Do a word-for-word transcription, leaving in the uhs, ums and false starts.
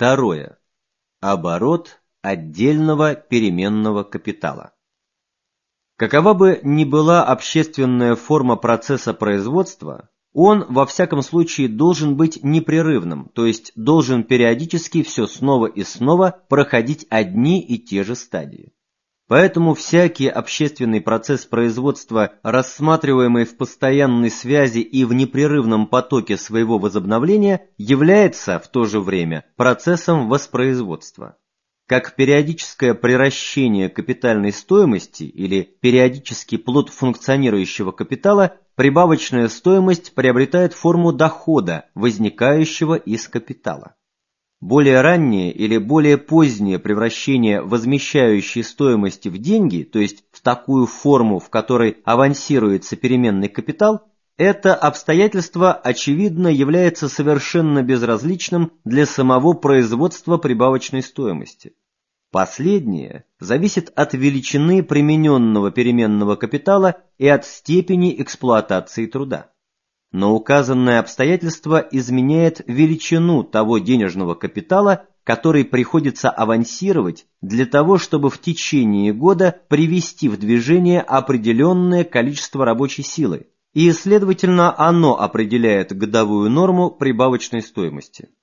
Второе. Оборот отдельного переменного капитала. Какова бы ни была общественная форма процесса производства, он, во всяком случае, должен быть непрерывным, то есть должен периодически все снова и снова проходить одни и те же стадии. Поэтому всякий общественный процесс производства, рассматриваемый в постоянной связи и в непрерывном потоке своего возобновления, является в то же время процессом воспроизводства. Как периодическое приращение капитальной стоимости или периодический плод функционирующего капитала, прибавочная стоимость приобретает форму дохода, возникающего из капитала. Более раннее или более позднее превращение возмещающей стоимости в деньги, то есть в такую форму, в которой авансируется переменный капитал, это обстоятельство, очевидно, является совершенно безразличным для самого производства прибавочной стоимости. Последнее зависит от величины примененного переменного капитала и от степени эксплуатации труда. Но указанное обстоятельство изменяет величину того денежного капитала, который приходится авансировать для того, чтобы в течение года привести в движение определенное количество рабочей силы, и, следовательно, оно определяет годовую норму прибавочной стоимости.